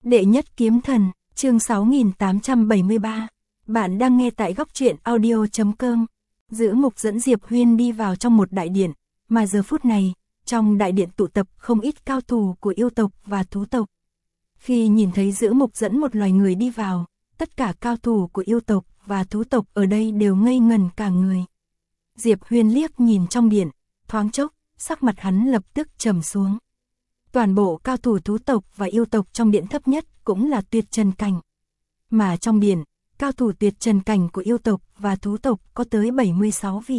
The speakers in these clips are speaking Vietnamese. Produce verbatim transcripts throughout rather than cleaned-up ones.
Đệ nhất kiếm thần, chương sáu nghìn tám trăm bảy mươi ba. Bạn đang nghe tại góc truyện audio chấm com. Giữ Mục dẫn Diệp Huyên đi vào trong một đại điện, mà giờ phút này, trong đại điện tụ tập không ít cao thủ của yêu tộc và thú tộc. Khi nhìn thấy Giữ Mục dẫn một loài người đi vào, tất cả cao thủ của yêu tộc và thú tộc ở đây đều ngây ngần cả người. Diệp Huyên liếc nhìn trong điện, thoáng chốc, sắc mặt hắn lập tức trầm xuống. Toàn bộ cao thủ thú tộc và yêu tộc trong điện thấp nhất cũng là tuyệt trần cảnh. Mà trong điện, cao thủ tuyệt trần cảnh của yêu tộc và thú tộc có tới bảy mươi sáu vị.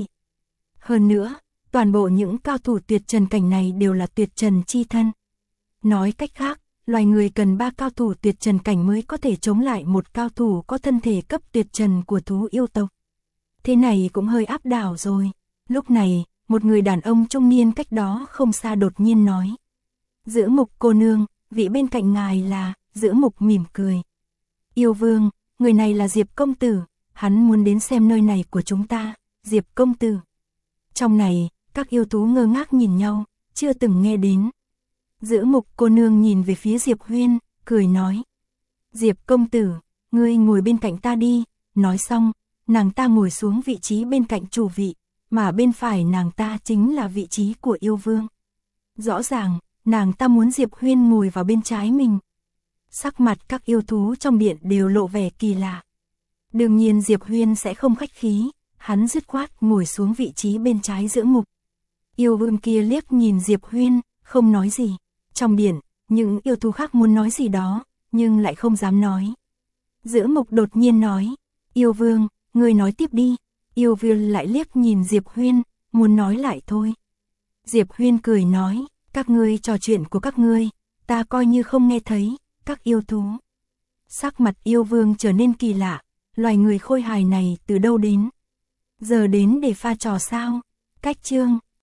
Hơn nữa, toàn bộ những cao thủ tuyệt trần cảnh này đều là tuyệt trần chi thân. Nói cách khác, loài người cần ba cao thủ tuyệt trần cảnh mới có thể chống lại một cao thủ có thân thể cấp tuyệt trần của thú yêu tộc. Thế này cũng hơi áp đảo rồi. Lúc này, một người đàn ông trung niên cách đó không xa đột nhiên nói. Giữ Mục cô nương, vị bên cạnh ngài là... Giữ Mục mỉm cười. Yêu vương, người này là Diệp công tử, hắn muốn đến xem nơi này của chúng ta. Diệp công tử. Trong này, các yêu thú ngơ ngác nhìn nhau, chưa từng nghe đến. Giữ Mục cô nương nhìn về phía Diệp Huyên, cười nói. Diệp công tử, ngươi ngồi bên cạnh ta đi. Nói xong, nàng ta ngồi xuống vị trí bên cạnh chủ vị, mà bên phải nàng ta chính là vị trí của yêu vương. Rõ ràng, nàng ta muốn Diệp Huyên ngồi vào bên trái mình. Sắc mặt các yêu thú trong điện đều lộ vẻ kỳ lạ. Đương nhiên Diệp Huyên sẽ không khách khí, hắn dứt khoát ngồi xuống vị trí bên trái Giữ Mục. Yêu vương kia liếc nhìn Diệp Huyên, không nói gì. Trong điện, những yêu thú khác muốn nói gì đó, nhưng lại không dám nói. Giữ Mục đột nhiên nói, yêu vương, ngươi nói tiếp đi. Yêu vương lại liếc nhìn Diệp Huyên, muốn nói lại thôi. Diệp Huyên cười nói, các ngươi trò chuyện của các ngươi, ta coi như không nghe thấy. Các yêu thú. Sắc mặt yêu vương trở nên kỳ lạ, loài người khôi hài này từ đâu đến? Giờ đến để pha trò sao? Cách chương,